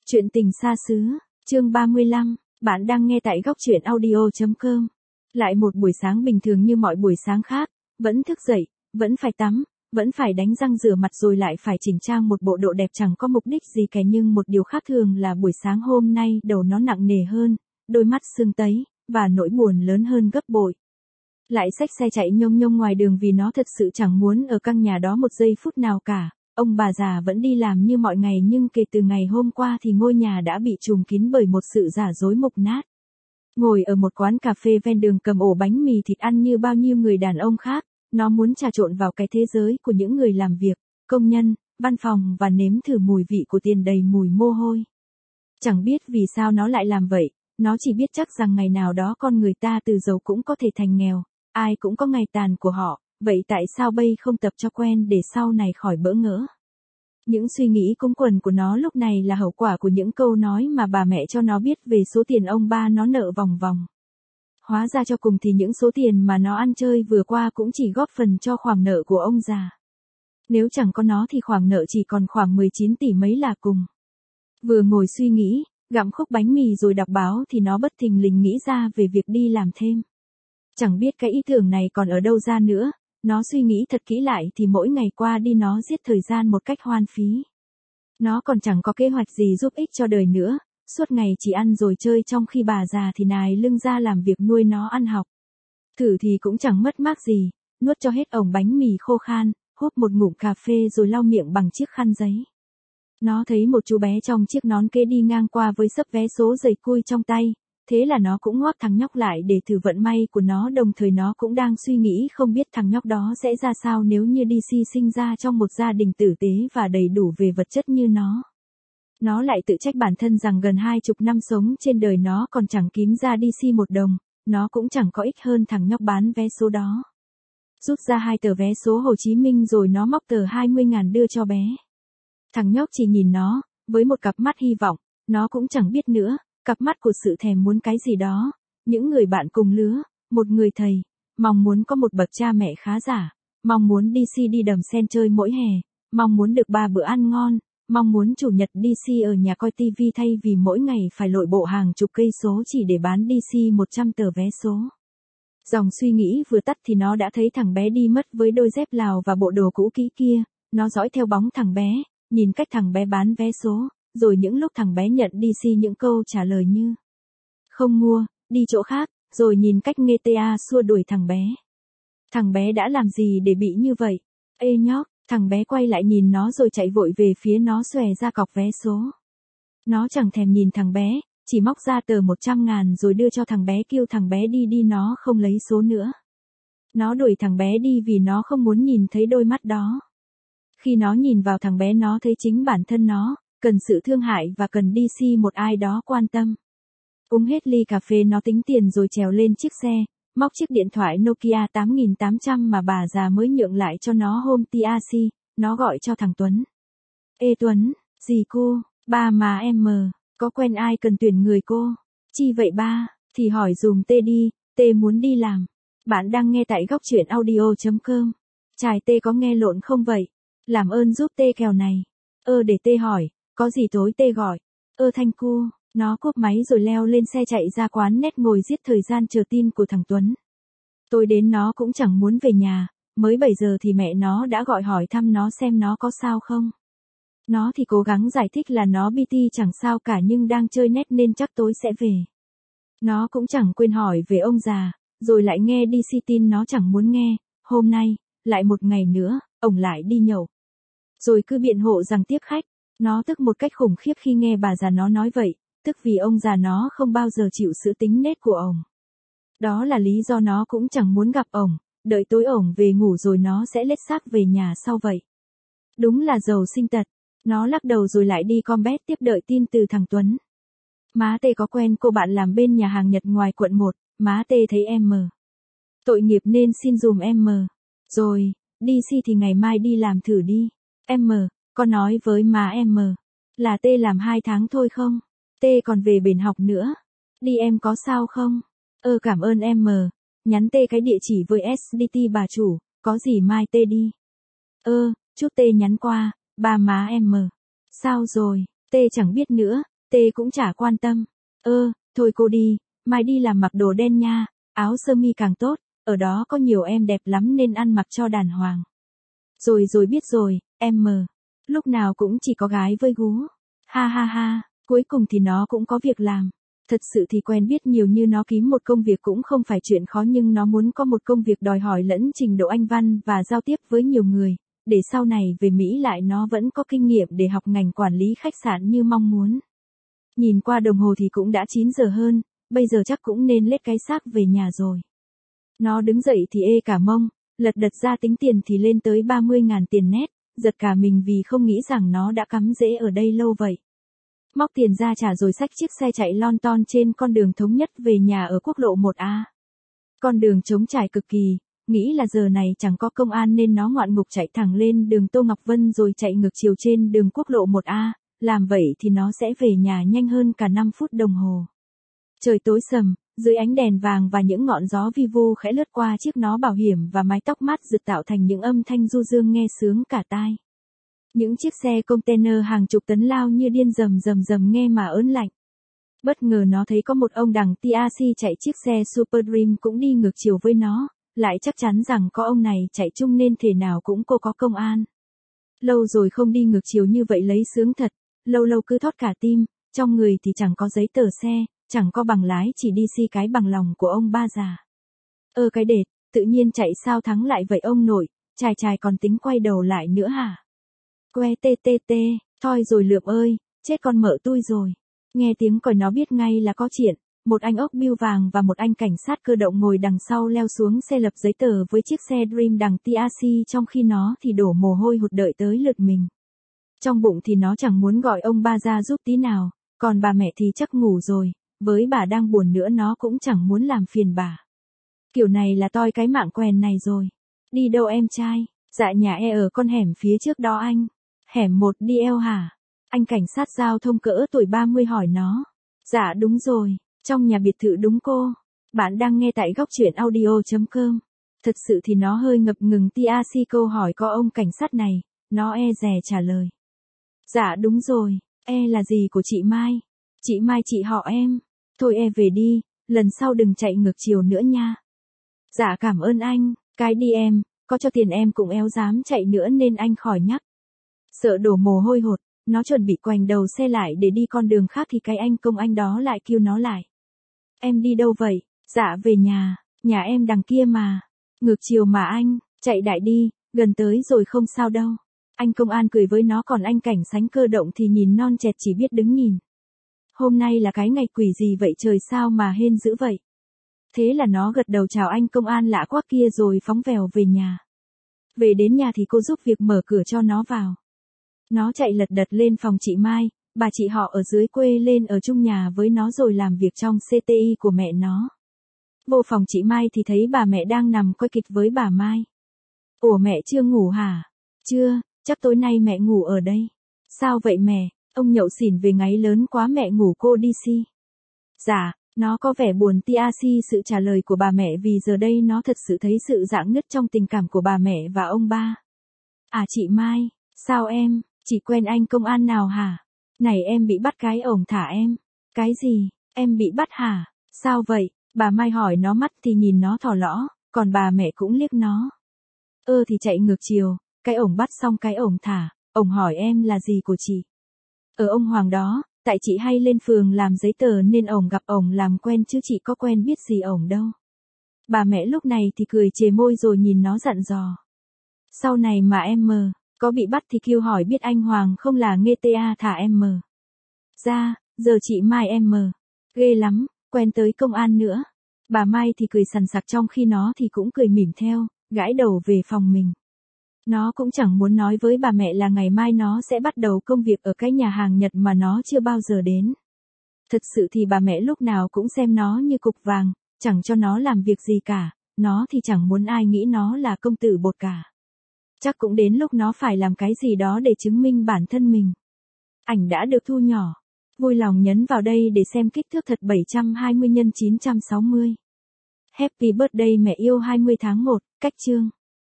Chuyện tình xa xứ, chương 35, bạn đang nghe tại góc truyện audio.com. Lại một buổi sáng bình thường như mọi buổi sáng khác, vẫn thức dậy, vẫn phải tắm, vẫn phải đánh răng rửa mặt rồi lại phải chỉnh trang một bộ đồ đẹp chẳng có mục đích gì cả, nhưng một điều khác thường là buổi sáng hôm nay đầu nó nặng nề hơn, đôi mắt sưng tấy, và nỗi buồn lớn hơn gấp bội. Lại xách xe chạy nhông nhông ngoài đường vì nó thật sự chẳng muốn ở căn nhà đó một giây phút nào cả. Ông bà già vẫn đi làm như mọi ngày, nhưng kể từ ngày hôm qua thì ngôi nhà đã bị trùm kín bởi một sự giả dối mục nát. Ngồi ở một quán cà phê ven đường cầm ổ bánh mì thịt ăn như bao nhiêu người đàn ông khác, nó muốn trà trộn vào cái thế giới của những người làm việc, công nhân, văn phòng và nếm thử mùi vị của tiền đầy mùi mồ hôi. Chẳng biết vì sao nó lại làm vậy, nó chỉ biết chắc rằng ngày nào đó con người ta từ giàu cũng có thể thành nghèo, ai cũng có ngày tàn của họ. Vậy tại sao bây không tập cho quen để sau này khỏi bỡ ngỡ? Những suy nghĩ cúng quần của nó lúc này là hậu quả của những câu nói mà bà mẹ cho nó biết về số tiền ông ba nó nợ vòng vòng. Hóa ra cho cùng thì những số tiền mà nó ăn chơi vừa qua cũng chỉ góp phần cho khoản nợ của ông già. Nếu chẳng có nó thì khoản nợ chỉ còn khoảng 19 tỷ mấy là cùng. Vừa ngồi suy nghĩ, gặm khúc bánh mì rồi đọc báo thì nó bất thình lình nghĩ ra về việc đi làm thêm. Chẳng biết cái ý tưởng này còn ở đâu ra nữa. Nó suy nghĩ thật kỹ lại thì mỗi ngày qua đi nó giết thời gian một cách hoang phí. Nó còn chẳng có kế hoạch gì giúp ích cho đời nữa, suốt ngày chỉ ăn rồi chơi, trong khi bà già thì nài lưng ra làm việc nuôi nó ăn học. Thử thì cũng chẳng mất mát gì, nuốt cho hết ổng bánh mì khô khan, húp một ngụm cà phê rồi lau miệng bằng chiếc khăn giấy. Nó thấy một chú bé trong chiếc nón kế đi ngang qua với xấp vé số dày cui trong tay. Thế là nó cũng ngoắc thằng nhóc lại để thử vận may của nó, đồng thời nó cũng đang suy nghĩ không biết thằng nhóc đó sẽ ra sao nếu như DC sinh ra trong một gia đình tử tế và đầy đủ về vật chất như nó. Nó lại tự trách bản thân rằng gần 20 năm sống trên đời nó còn chẳng kiếm ra DC một đồng, nó cũng chẳng có ích hơn thằng nhóc bán vé số đó. Rút ra 2 tờ vé số Hồ Chí Minh rồi nó móc tờ 20.000 đưa cho bé. Thằng nhóc chỉ nhìn nó, với một cặp mắt hy vọng, nó cũng chẳng biết nữa. Cặp mắt của sự thèm muốn cái gì đó, những người bạn cùng lứa, một người thầy, mong muốn có một bậc cha mẹ khá giả, mong muốn DC đi Đầm Sen chơi mỗi hè, mong muốn được 3 bữa ăn ngon, mong muốn chủ nhật DC ở nhà coi TV thay vì mỗi ngày phải lội bộ hàng chục cây số chỉ để bán DC 100 tờ vé số. Dòng suy nghĩ vừa tắt thì nó đã thấy thằng bé đi mất với đôi dép Lào và bộ đồ cũ kỹ kia, nó dõi theo bóng thằng bé, nhìn cách thằng bé bán vé số. Rồi những lúc thằng bé nhận DC những câu trả lời như không mua, đi chỗ khác, rồi nhìn cách GTA xua đuổi thằng bé. Thằng bé đã làm gì để bị như vậy? Ê nhóc, thằng bé quay lại nhìn nó rồi chạy vội về phía nó xòe ra cọc vé số. Nó chẳng thèm nhìn thằng bé, chỉ móc ra tờ 100.000 rồi đưa cho thằng bé, kêu thằng bé đi nó không lấy số nữa. Nó đuổi thằng bé đi vì nó không muốn nhìn thấy đôi mắt đó. Khi nó nhìn vào thằng bé nó thấy chính bản thân nó. Cần sự thương hại và cần DC một ai đó quan tâm. Uống hết ly cà phê nó tính tiền rồi trèo lên chiếc xe, móc chiếc điện thoại Nokia 8800 mà bà già mới nhượng lại cho nó hôm TRC, nó gọi cho thằng Tuấn. Ê Tuấn, gì cô, ba mà em có quen ai cần tuyển người cô? Chi vậy ba, thì hỏi dùm Tê đi, Tê muốn đi làm. Bạn đang nghe tại góc truyện audio.com. Trai Tê có nghe lộn không vậy? Làm ơn giúp Tê kèo này. Để Tê hỏi. Có gì tối Tê gọi. Thanh cu, nó cúp máy rồi leo lên xe chạy ra quán net ngồi giết thời gian chờ tin của thằng Tuấn. Tối đến nó cũng chẳng muốn về nhà, mới 7 giờ thì mẹ nó đã gọi hỏi thăm nó xem nó có sao không. Nó thì cố gắng giải thích là nó BT chẳng sao cả nhưng đang chơi net nên chắc tối sẽ về. Nó cũng chẳng quên hỏi về ông già, rồi lại nghe DC tin nó chẳng muốn nghe, hôm nay, lại một ngày nữa, ổng lại đi nhậu. Rồi cứ biện hộ rằng tiếp khách. Nó tức một cách khủng khiếp khi nghe bà già nó nói vậy, tức vì ông già nó không bao giờ chịu sự tính nết của ổng. Đó là lý do nó cũng chẳng muốn gặp ổng, đợi tối ổng về ngủ rồi nó sẽ lết xác về nhà sau vậy. Đúng là giàu sinh tật. Nó lắc đầu rồi lại đi combat tiếp đợi tin từ thằng Tuấn. Má Tê có quen cô bạn làm bên nhà hàng Nhật ngoài quận 1, má Tê thấy em tội nghiệp nên xin dùm em Rồi, DC thì ngày mai đi làm thử đi. Em con nói với má em là Tê làm 2 tháng thôi không? Tê còn về bển học nữa. Đi em có sao không? Cảm ơn em nhắn Tê cái địa chỉ với SDT bà chủ, có gì mai Tê đi. Chút Tê nhắn qua, ba má em sao rồi? Tê chẳng biết nữa, T cũng chả quan tâm. Thôi cô đi, mai đi làm mặc đồ đen nha, áo sơ mi càng tốt, ở đó có nhiều em đẹp lắm nên ăn mặc cho đàng hoàng. Rồi biết rồi, em mờ. Lúc nào cũng chỉ có gái với gú. Ha ha ha, cuối cùng thì nó cũng có việc làm. Thật sự thì quen biết nhiều như nó kiếm một công việc cũng không phải chuyện khó, nhưng nó muốn có một công việc đòi hỏi lẫn trình độ Anh văn và giao tiếp với nhiều người, để sau này về Mỹ lại nó vẫn có kinh nghiệm để học ngành quản lý khách sạn như mong muốn. Nhìn qua đồng hồ thì cũng đã 9 giờ hơn, bây giờ chắc cũng nên lết cái xác về nhà rồi. Nó đứng dậy thì ê cả mông, lật đật ra tính tiền thì lên tới 30.000 tiền nét, giật cả mình vì không nghĩ rằng nó đã cắm rễ ở đây lâu vậy. Móc tiền ra trả rồi xách chiếc xe chạy lon ton trên con đường thống nhất về nhà ở quốc lộ 1A. Con đường trống trải cực kỳ, nghĩ là giờ này chẳng có công an nên nó ngoạn mục chạy thẳng lên đường Tô Ngọc Vân rồi chạy ngược chiều trên đường quốc lộ 1A, làm vậy thì nó sẽ về nhà nhanh hơn cả 5 phút đồng hồ. Trời tối sầm, dưới ánh đèn vàng và những ngọn gió vi vu khẽ lướt qua chiếc nón bảo hiểm và mái tóc mát rực tạo thành những âm thanh du dương nghe sướng cả tai. Những chiếc xe container hàng chục tấn lao như điên rầm rầm rầm nghe mà ớn lạnh. Bất ngờ nó thấy có một ông đằng TRC chạy chiếc xe Super Dream cũng đi ngược chiều với nó, lại chắc chắn rằng có ông này chạy chung nên thể nào cũng cô có công an. Lâu rồi không đi ngược chiều như vậy lấy sướng thật, lâu lâu cứ thót cả tim, trong người thì chẳng có giấy tờ xe, chẳng có bằng lái, chỉ đi si cái bằng lòng của ông ba già. Cái đệt, tự nhiên chạy sao thắng lại vậy ông nội, chài còn tính quay đầu lại nữa hả? Que tê, thôi rồi Lượm ơi, chết con mợ tui rồi. Nghe tiếng còi nó biết ngay là có chuyện, một anh ốc bưu vàng và một anh cảnh sát cơ động ngồi đằng sau leo xuống xe lập giấy tờ với chiếc xe Dream đằng TRC, trong khi nó thì đổ mồ hôi hột đợi tới lượt mình. Trong bụng thì nó chẳng muốn gọi ông ba ra giúp tí nào, còn bà mẹ thì chắc ngủ rồi, với bà đang buồn nữa nó cũng chẳng muốn làm phiền bà. Kiểu này là toi cái mạng quèn này rồi. Đi đâu em trai? Dạ nhà ở con hẻm phía trước đó anh. Hẻm 1 đi hả? Anh cảnh sát giao thông cỡ tuổi 30 hỏi nó. Dạ đúng rồi, trong nhà biệt thự đúng cô. Bạn đang nghe tại góc truyện audio.com. Thật sự thì nó hơi ngập ngừng TRC câu hỏi có ông cảnh sát này, nó dè trả lời. Dạ đúng rồi, là gì của chị Mai? Chị Mai chị họ em. Thôi về đi, lần sau đừng chạy ngược chiều nữa nha. Dạ cảm ơn anh, cái đi em, có cho tiền em cũng dám chạy nữa nên anh khỏi nhắc. Sợ đổ mồ hôi hột, nó chuẩn bị quành đầu xe lại để đi con đường khác thì cái anh công anh đó lại kêu nó lại. Em đi đâu vậy? Dạ về nhà em đằng kia mà. Ngược chiều mà anh, chạy đại đi, gần tới rồi không sao đâu. Anh công an cười với nó, còn anh cảnh sát cơ động thì nhìn non chẹt chỉ biết đứng nhìn. Hôm nay là cái ngày quỷ gì vậy trời, sao mà hên dữ vậy? Thế là nó gật đầu chào anh công an lạ quắc kia rồi phóng vèo về nhà. Về đến nhà thì cô giúp việc mở cửa cho nó vào. Nó chạy lật đật lên phòng chị Mai, bà chị họ ở dưới quê lên ở chung nhà với nó rồi làm việc trong CTI của mẹ nó. Vô phòng chị Mai thì thấy bà mẹ đang nằm coi kịch với bà Mai. Ủa mẹ chưa ngủ hả? Chưa, chắc tối nay mẹ ngủ ở đây. Sao vậy mẹ, ông nhậu xỉn về ngáy lớn quá mẹ ngủ cô đi si. Dạ, nó có vẻ buồn TRC sự trả lời của bà mẹ vì giờ đây nó thật sự thấy sự rạn nứt trong tình cảm của bà mẹ và ông ba. À chị Mai, sao em, chị quen anh công an nào hả? Này em bị bắt cái ổng thả em. Cái gì, em bị bắt hả? Sao vậy? Bà Mai hỏi nó, mắt thì nhìn nó thỏ lõ, còn bà mẹ cũng liếc nó. Thì chạy ngược chiều, cái ổng bắt xong cái ổng thả, ổng hỏi em là gì của chị? Ông Hoàng đó, tại chị hay lên phường làm giấy tờ nên ổng gặp ổng làm quen chứ chị có quen biết gì ổng đâu. Bà mẹ lúc này thì cười chề môi rồi nhìn nó dặn dò. Sau này mà em có bị bắt thì kêu hỏi biết anh Hoàng không là nghe ta thả em ra, giờ chị Mai em ghê lắm, quen tới công an nữa. Bà Mai thì cười sằng sặc trong khi nó thì cũng cười mỉm theo, gãi đầu về phòng mình. Nó cũng chẳng muốn nói với bà mẹ là ngày mai nó sẽ bắt đầu công việc ở cái nhà hàng Nhật mà nó chưa bao giờ đến. Thật sự thì bà mẹ lúc nào cũng xem nó như cục vàng, chẳng cho nó làm việc gì cả, nó thì chẳng muốn ai nghĩ nó là công tử bột cả. Chắc cũng đến lúc nó phải làm cái gì đó để chứng minh bản thân mình. Ảnh đã được thu nhỏ. Vui lòng nhấn vào đây để xem kích thước thật 720 x 960. Happy birthday mẹ yêu 20 tháng 1, cách chương.